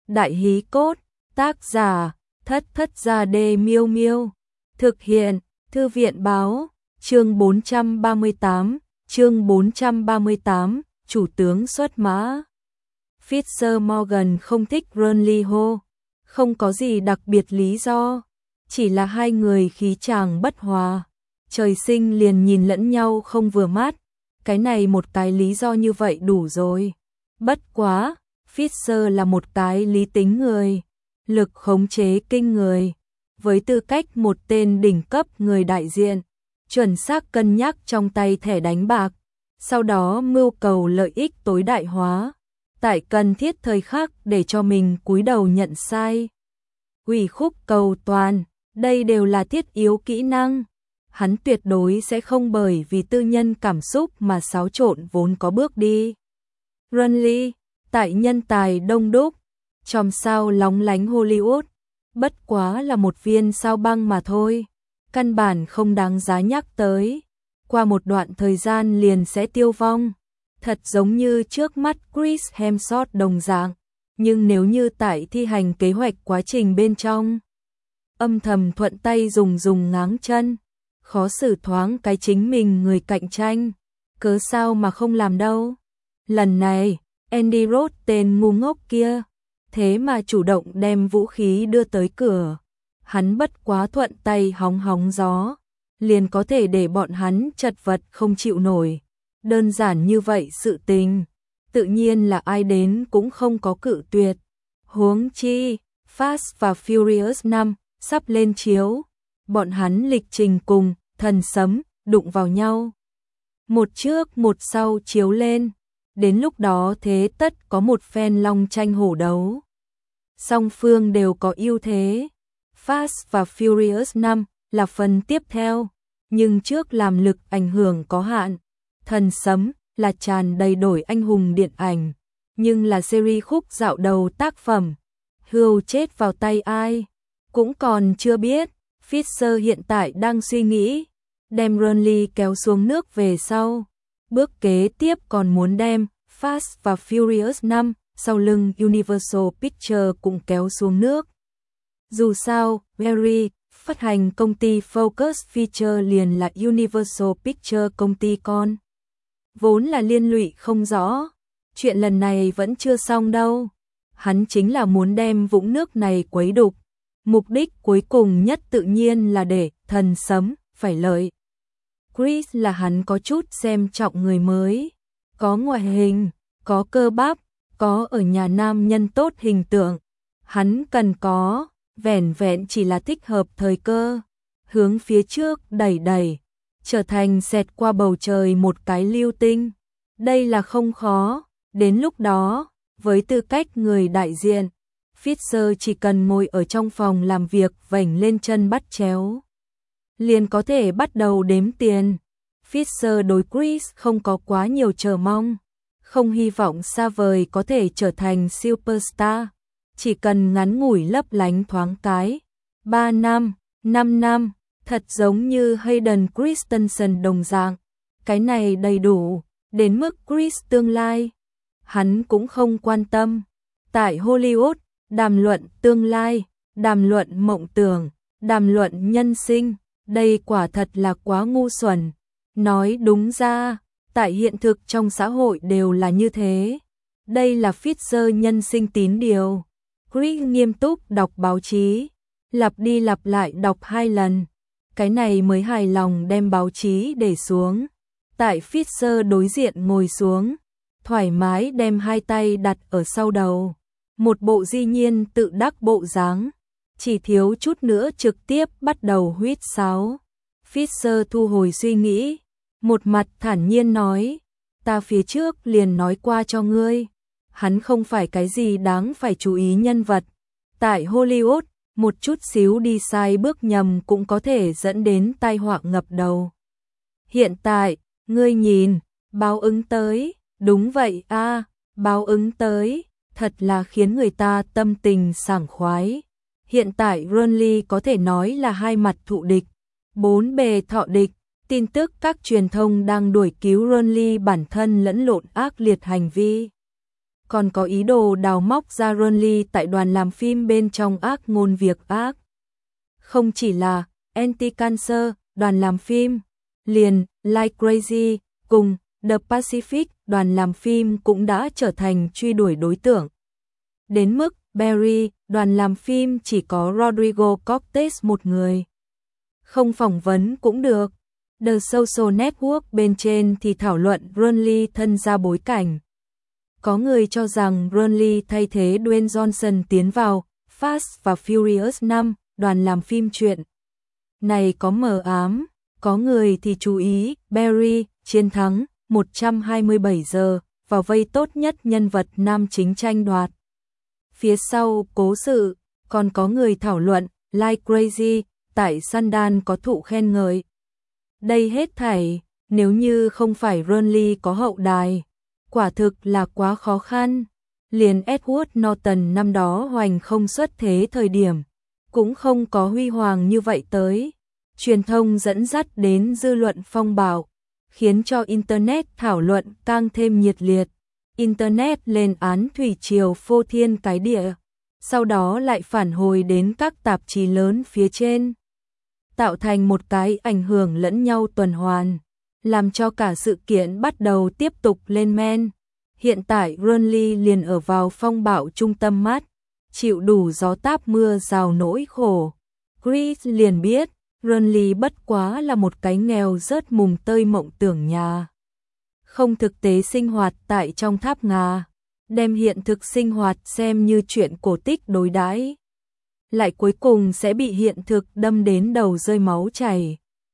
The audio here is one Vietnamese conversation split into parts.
Đại hí cốt, tác giả, Thất Thất Gia Đê Miêu Miêu. Thực hiện, Thư viện báo, chương 438, chủ tướng xuất mã. Fitzgerald không thích Burnley Hall, không có gì đặc biệt lý do, chỉ là hai người khí chàng bất hòa, trời sinh liền nhìn lẫn nhau không vừa mắt, cái này một cái lý do như vậy đủ rồi. Bất quá, Fisher là một cái lý tính người, lực khống chế kinh người, với tư cách một tên đỉnh cấp người đại diện, chuẩn xác cân nhắc trong tay thẻ đánh bạc, sau đó mưu cầu lợi ích tối đại hóa, tại cần thiết thời khắc để cho mình cúi đầu nhận sai. Ủy khúc cầu toàn, đây đều là thiết yếu kỹ năng. Hắn tuyệt đối sẽ không bởi vì tư nhân cảm xúc mà xáo trộn vốn có bước đi. Burnley, tại nhân tài đông đúc, chòm sao lóng lánh Hollywood, bất quá là một viên sao băng mà thôi, căn bản không đáng giá nhắc tới, qua một đoạn thời gian liền sẽ tiêu vong, thật giống như trước mắt Chris Hemsworth đồng dạng, nhưng nếu như tại thi hành kế hoạch quá trình bên trong, âm thầm thuận tay dùng ngáng chân, khó xử thoáng cái chính mình người cạnh tranh, cớ sao mà không làm đâu. Lần này, Andy Roth tên ngu ngốc kia, thế mà chủ động đem vũ khí đưa tới cửa. Hắn bất quá thuận tay hóng gió, liền có thể để bọn hắn chật vật không chịu nổi. Đơn giản như vậy sự tình, tự nhiên là ai đến cũng không có cự tuyệt. Huống chi, Fast và Furious 5 sắp lên chiếu, bọn hắn lịch trình cùng thần sấm đụng vào nhau. Một trước một sau chiếu lên, đến lúc đó thế tất có một phen long tranh hổ đấu. Song phương đều có ưu thế. Fast và Furious 5 là phần tiếp theo, nhưng trước làm lực ảnh hưởng có hạn. Thần sấm là tràn đầy đổi anh hùng điện ảnh, nhưng là series khúc dạo đầu tác phẩm. Hưu chết vào tay ai, cũng còn chưa biết. Fisher hiện tại đang suy nghĩ, đem Burnley kéo xuống nước về sau. Bước kế tiếp còn muốn đem Fast và Furious 5 sau lưng Universal Pictures cũng kéo xuống nước. Dù sao, Barry, phát hành công ty Focus Feature liền là Universal Pictures công ty con. Vốn là liên lụy không rõ, chuyện lần này vẫn chưa xong đâu. Hắn chính là muốn đem vũng nước này quấy đục. Mục đích cuối cùng nhất tự nhiên là để thần sấm phải lợi. Chris là hắn có chút xem trọng người mới, có ngoại hình, có cơ bắp, có ở nhà nam nhân tốt hình tượng. Hắn cần có, vẻn vẹn chỉ là thích hợp thời cơ, hướng phía trước đẩy, trở thành xẹt qua bầu trời một cái lưu tinh. Đây là không khó, đến lúc đó, với tư cách người đại diện, Fisher chỉ cần ngồi ở trong phòng làm việc vểnh lên chân bắt chéo, liền có thể bắt đầu đếm tiền. Fisher đối Chris không có quá nhiều chờ mong, không hy vọng xa vời có thể trở thành superstar, chỉ cần ngắn ngủi lấp lánh thoáng cái. 3 năm, 5 năm, thật giống như Hayden Christensen đồng dạng, cái này đầy đủ, đến mức Chris tương lai, hắn cũng không quan tâm. Tại Hollywood, đàm luận tương lai, đàm luận mộng tưởng, đàm luận nhân sinh, đây quả thật là quá ngu xuẩn. Nói đúng ra, tại hiện thực trong xã hội đều là như thế. Đây là Fisher nhân sinh tín điều. Chris nghiêm túc đọc báo chí, lặp đi lặp lại đọc 2 lần. Cái này mới hài lòng đem báo chí để xuống. Tại Fisher đối diện ngồi xuống, thoải mái đem 2 tay đặt ở sau đầu. Một bộ dĩ nhiên tự đắc bộ dáng, chỉ thiếu chút nữa trực tiếp bắt đầu huýt sáo. Fisher thu hồi suy nghĩ, một mặt thản nhiên nói, ta phía trước liền nói qua cho ngươi, hắn không phải cái gì đáng phải chú ý nhân vật. Tại Hollywood, một chút xíu đi sai bước nhầm cũng có thể dẫn đến tai họa ngập đầu. Hiện tại, ngươi nhìn, báo ứng tới, đúng vậy a, báo ứng tới, thật là khiến người ta tâm tình sảng khoái. Hiện tại Burnley có thể nói là hai mặt thụ địch, bốn bề thọ địch. Tin tức các truyền thông đang đuổi cứu Burnley bản thân lẫn lộn ác liệt hành vi. còn có ý đồ đào móc ra Rurnley tại đoàn làm phim bên trong ác ngôn việc ác. Không chỉ là Anti-Cancer, đoàn làm phim, liền Like Crazy cùng The Pacific, đoàn làm phim cũng đã trở thành truy đuổi đối tượng. Đến mức Barry, đoàn làm phim chỉ có Rodrigo Cortés một người. Không phỏng vấn cũng được. The Social Network bên trên thì thảo luận Rurnley thân ra bối cảnh. Có người cho rằng Rurnley thay thế Dwayne Johnson tiến vào Fast và Furious 5, đoàn làm phim chuyện này có mờ ám. Có người thì chú ý Barry chiến thắng 127 giờ vào vây tốt nhất nhân vật nam chính tranh đoạt. Phía sau cố sự, còn có người thảo luận Like Crazy tại Sundance có thụ khen ngợi. Đây hết thảy, nếu như không phải Rurnley có hậu đài, quả thực là quá khó khăn. Liền Edward Norton năm đó hoành không xuất thế thời điểm, cũng không có huy hoàng như vậy tới. Truyền thông dẫn dắt đến dư luận phong bạo, khiến cho Internet thảo luận càng thêm nhiệt liệt. Internet lên án thủy triều phô thiên cái địa, sau đó lại phản hồi đến các tạp chí lớn phía trên, tạo thành một cái ảnh hưởng lẫn nhau tuần hoàn, làm cho cả sự kiện bắt đầu tiếp tục lên men. Hiện tại Rurnley liền ở vào phong bạo trung tâm mắt, chịu đủ gió táp mưa rào nỗi khổ. Chris liền biết, Rurnley bất quá là một cái nghèo rớt mùng tơi mộng tưởng nhà. Không thực tế sinh hoạt tại trong tháp ngà, đem hiện thực sinh hoạt xem như chuyện cổ tích đối đãi, lại cuối cùng sẽ bị hiện thực đâm đến đầu rơi máu chảy.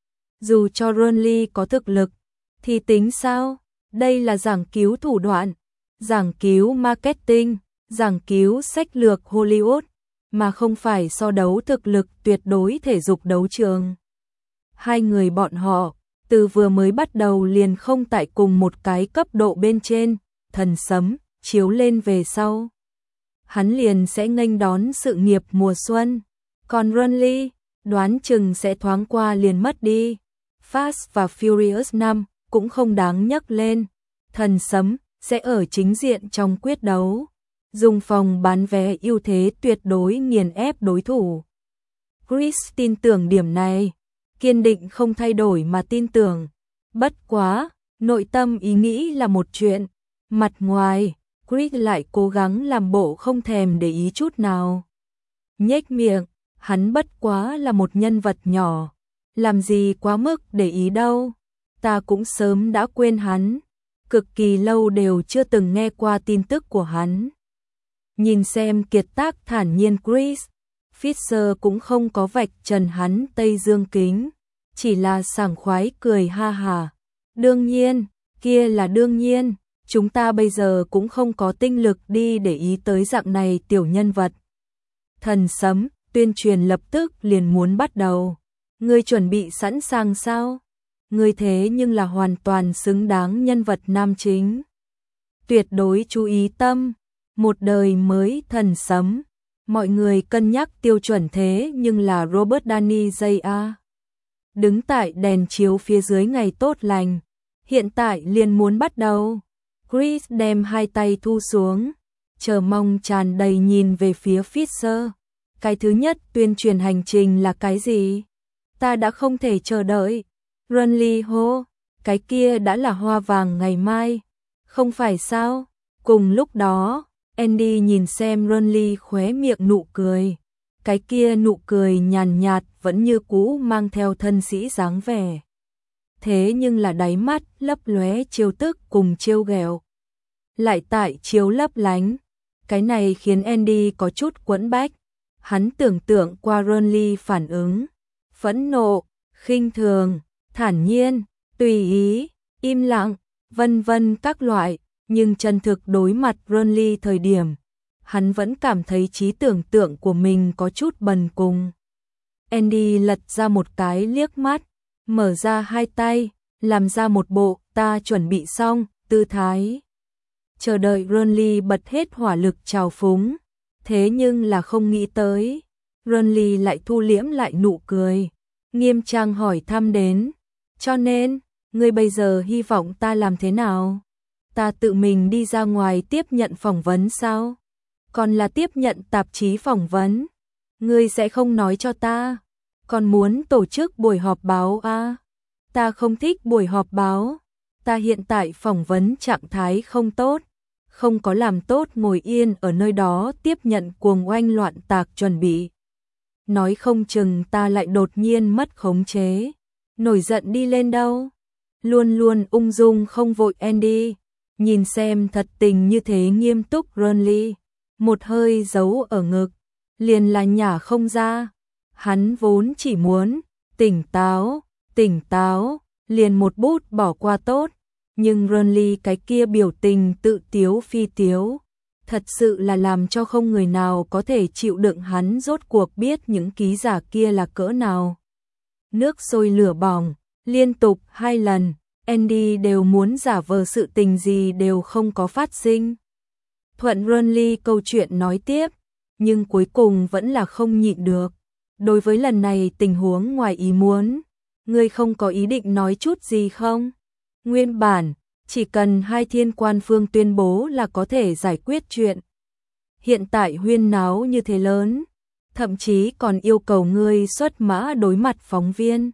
Dù cho Rurnley có thực lực, thì tính sao? Đây là giảng cứu thủ đoạn, giảng cứu marketing, giảng cứu sách lược Hollywood, mà không phải so đấu thực lực tuyệt đối thể dục đấu trường. Hai người bọn họ, từ vừa mới bắt đầu liền không tại cùng một cái cấp độ bên trên. Thần sấm chiếu lên về sau, hắn liền sẽ nghênh đón sự nghiệp mùa xuân. Còn Rurnley, đoán chừng sẽ thoáng qua liền mất đi. Fast và Furious 5 cũng không đáng nhắc lên. Thần sấm sẽ ở chính diện trong quyết đấu, dùng phòng bán vé ưu thế tuyệt đối nghiền ép đối thủ. Chris tin tưởng điểm này, kiên định không thay đổi mà tin tưởng. Bất quá, nội tâm ý nghĩ là một chuyện, mặt ngoài, Chris lại cố gắng làm bộ không thèm để ý chút nào. Nhếch miệng, hắn bất quá là một nhân vật nhỏ, làm gì quá mức để ý đâu. Ta cũng sớm đã quên hắn, cực kỳ lâu đều chưa từng nghe qua tin tức của hắn. Nhìn xem kiệt tác thản nhiên Chris, Fisher cũng không có vạch trần hắn Tây Dương kính, chỉ là sảng khoái cười ha hà. Đương nhiên, kia là đương nhiên, chúng ta bây giờ cũng không có tinh lực đi để ý tới dạng này tiểu nhân vật. Thần sấm, tuyên truyền lập tức liền muốn bắt đầu. Ngươi chuẩn bị sẵn sàng sao? Ngươi thế nhưng là hoàn toàn xứng đáng nhân vật nam chính. Tuyệt đối chú ý tâm, một đời mới thần sấm. Mọi người cân nhắc tiêu chuẩn thế nhưng là Robert Downey Jr. Đứng tại đèn chiếu phía dưới ngày tốt lành, hiện tại liền muốn bắt đầu. Chris đem hai tay thu xuống, chờ mong tràn đầy nhìn về phía Fisher. Cái thứ nhất tuyên truyền hành trình là cái gì? Ta đã không thể chờ đợi. Rurnley hô, cái kia đã là hoa vàng ngày mai, không phải sao? Cùng lúc đó, Andy nhìn xem Rurnley khóe miệng nụ cười. Cái kia nụ cười nhàn nhạt vẫn như cũ mang theo thân sĩ dáng vẻ. Thế nhưng là đáy mắt lấp lóe trêu tức cùng trêu ghẹo, lại tại chiếu lấp lánh. Cái này khiến Andy có chút quẫn bách. Hắn tưởng tượng qua Rurnley phản ứng, phẫn nộ, khinh thường, thản nhiên, tùy ý, im lặng, vân vân các loại, nhưng chân thực đối mặt Rurnley thời điểm, hắn vẫn cảm thấy trí tưởng tượng của mình có chút bần cùng. Andy lật ra một cái liếc mắt, mở ra hai tay, làm ra một bộ ta chuẩn bị xong tư thái. Chờ đợi Rurnley bật hết hỏa lực trào phúng, thế nhưng là không nghĩ tới, Rurnley lại thu liễm lại nụ cười, nghiêm trang hỏi thăm đến, cho nên, ngươi bây giờ hy vọng ta làm thế nào? ta tự mình đi ra ngoài tiếp nhận phỏng vấn sao? Còn là tiếp nhận tạp chí phỏng vấn? Ngươi sẽ không nói cho ta? Còn muốn tổ chức buổi họp báo à? Ta không thích buổi họp báo. Ta hiện tại phỏng vấn trạng thái không tốt, không có làm tốt ngồi yên ở nơi đó tiếp nhận cuồng oanh loạn tạc chuẩn bị. Nói không chừng ta lại đột nhiên mất khống chế, nổi giận đi lên đâu. Luôn luôn ung dung không vội Andy, nhìn xem thật tình như thế nghiêm túc Ronly, một hơi giấu ở ngực, liền là nhả không ra. Hắn vốn chỉ muốn tỉnh táo, liền một bút bỏ qua tốt, nhưng Ronly cái kia biểu tình tự tiếu phi tiếu, thật sự là làm cho không người nào có thể chịu đựng. Hắn rốt cuộc biết những ký giả kia là cỡ nào. Nước sôi lửa bỏng, liên tục 2 lần, Andy đều muốn giả vờ sự tình gì đều không có phát sinh. Thuận Ronly câu chuyện nói tiếp, nhưng cuối cùng vẫn là không nhịn được. Đối với lần này tình huống ngoài ý muốn, ngươi không có ý định nói chút gì không? Nguyên bản, chỉ cần 2 thiên quan phương tuyên bố là có thể giải quyết chuyện. Hiện tại huyên náo như thế lớn, thậm chí còn yêu cầu ngươi xuất mã đối mặt phóng viên.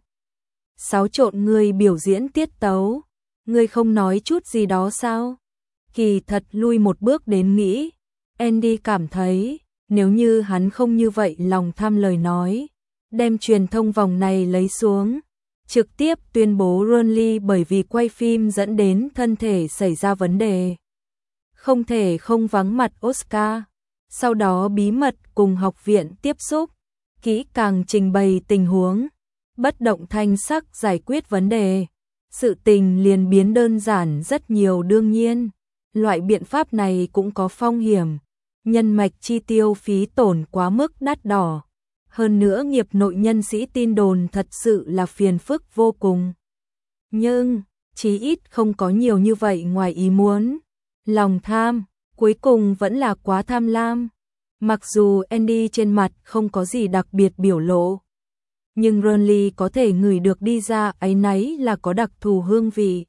Xáo trộn ngươi biểu diễn tiết tấu, ngươi không nói chút gì đó sao? Kỳ thật lui một bước đến nghĩ, Andy cảm thấy, nếu như hắn không như vậy lòng tham lời nói, đem truyền thông vòng này lấy xuống, trực tiếp tuyên bố Ronly bởi vì quay phim dẫn đến thân thể xảy ra vấn đề, không thể không vắng mặt Oscar, sau đó bí mật cùng học viện tiếp xúc, kỹ càng trình bày tình huống, bất động thanh sắc giải quyết vấn đề, sự tình liền biến đơn giản rất nhiều. Đương nhiên, loại biện pháp này cũng có phong hiểm, nhân mạch chi tiêu phí tổn quá mức đắt đỏ. Hơn nữa nghiệp nội nhân sĩ tin đồn thật sự là phiền phức vô cùng. Nhưng, chí ít không có nhiều như vậy ngoài ý muốn. Lòng tham, cuối cùng vẫn là quá tham lam. Mặc dù Andy trên mặt không có gì đặc biệt biểu lộ, nhưng Ronly có thể ngửi được đi ra áy náy là có đặc thù hương vị.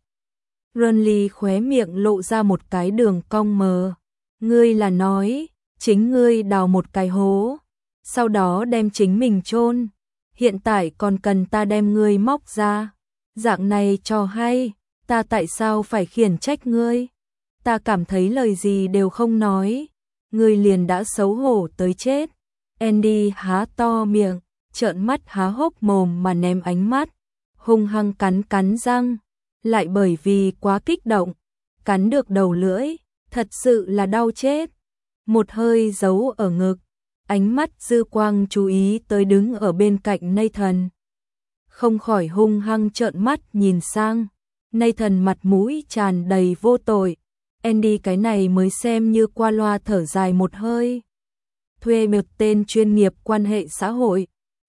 Ronly khóe miệng lộ ra một cái đường cong mờ. Ngươi là nói, chính ngươi đào một cái hố, sau đó đem chính mình chôn, hiện tại còn cần ta đem ngươi móc ra. Dạng này cho hay, ta tại sao phải khiển trách ngươi? Ta cảm thấy lời gì đều không nói, ngươi liền đã xấu hổ tới chết. Andy há to miệng, trợn mắt há hốc mồm mà ném ánh mắt, hung hăng cắn răng, lại bởi vì quá kích động, cắn được đầu lưỡi, thật sự là đau chết. Một hơi giấu ở ngực, ánh mắt dư quang chú ý tới đứng ở bên cạnh Nathan, không khỏi hung hăng trợn mắt nhìn sang. Nathan mặt mũi tràn đầy vô tội, Andy cái này mới xem như qua loa thở dài một hơi. Thuê một tên chuyên nghiệp quan hệ xã hội,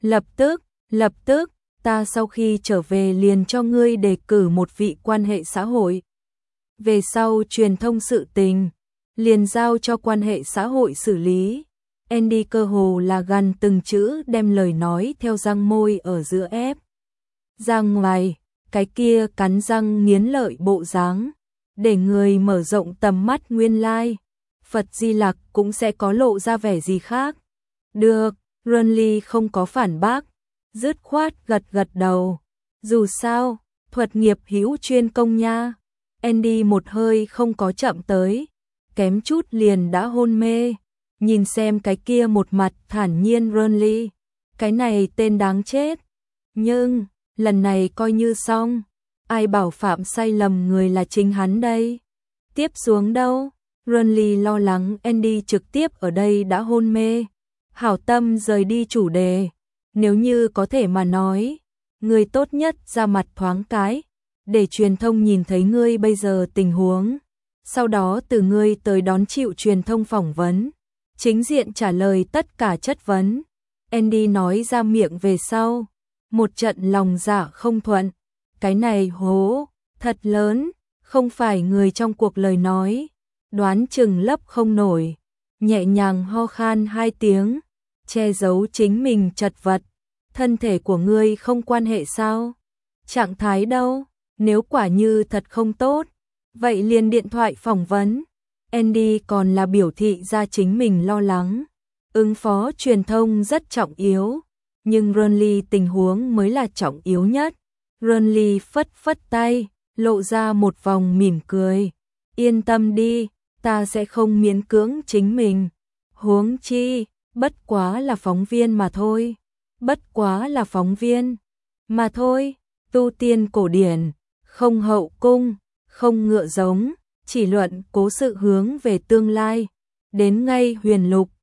lập tức, ta sau khi trở về liền cho ngươi đề cử một vị quan hệ xã hội. Về sau truyền thông sự tình, liền giao cho quan hệ xã hội xử lý. Andy cơ hồ là gần từng chữ đem lời nói theo răng môi ở giữa ép ra ngoài, cái kia cắn răng nghiến lợi bộ dáng, để người mở rộng tầm mắt. Nguyên lai, Phật Di Lặc cũng sẽ có lộ ra vẻ gì khác. Được, Ronly không có phản bác, dứt khoát gật đầu. Dù sao, thuật nghiệp hữu chuyên công nha. Andy một hơi không có chậm tới, kém chút liền đã hôn mê. Nhìn xem cái kia một mặt thản nhiên Ronly, cái này tên đáng chết. Nhưng, lần này coi như xong, ai bảo phạm sai lầm người là chính hắn đây. Tiếp xuống đâu? Ronly lo lắng Andy trực tiếp ở đây đã hôn mê. Hảo tâm rời đi chủ đề. Nếu như có thể mà nói, người tốt nhất ra mặt thoáng cái, để truyền thông nhìn thấy ngươi bây giờ tình huống. Sau đó từ ngươi tới đón chịu truyền thông phỏng vấn, chính diện trả lời tất cả chất vấn. Andy nói ra miệng về sau, một trận lòng dạ không thuận. Cái này hố, thật lớn, không phải người trong cuộc lời nói, đoán chừng lấp không nổi. Nhẹ nhàng ho khan 2 tiếng, che giấu chính mình chật vật. Thân thể của ngươi không quan hệ sao? Trạng thái đâu? Nếu quả như thật không tốt, Vậy liền điện thoại phỏng vấn. Andy còn là biểu thị ra chính mình lo lắng. Ứng phó truyền thông rất trọng yếu, nhưng Renly tình huống mới là trọng yếu nhất. Renly phất phất tay, lộ ra một vòng mỉm cười. Yên tâm đi, ta sẽ không miễn cưỡng chính mình. Huống chi, bất quá là phóng viên mà thôi. Bất quá là phóng viên mà thôi. Tu tiên cổ điển, không hậu cung, không ngựa giống, chỉ luận cố sự hướng về tương lai. Đến ngay huyền lục,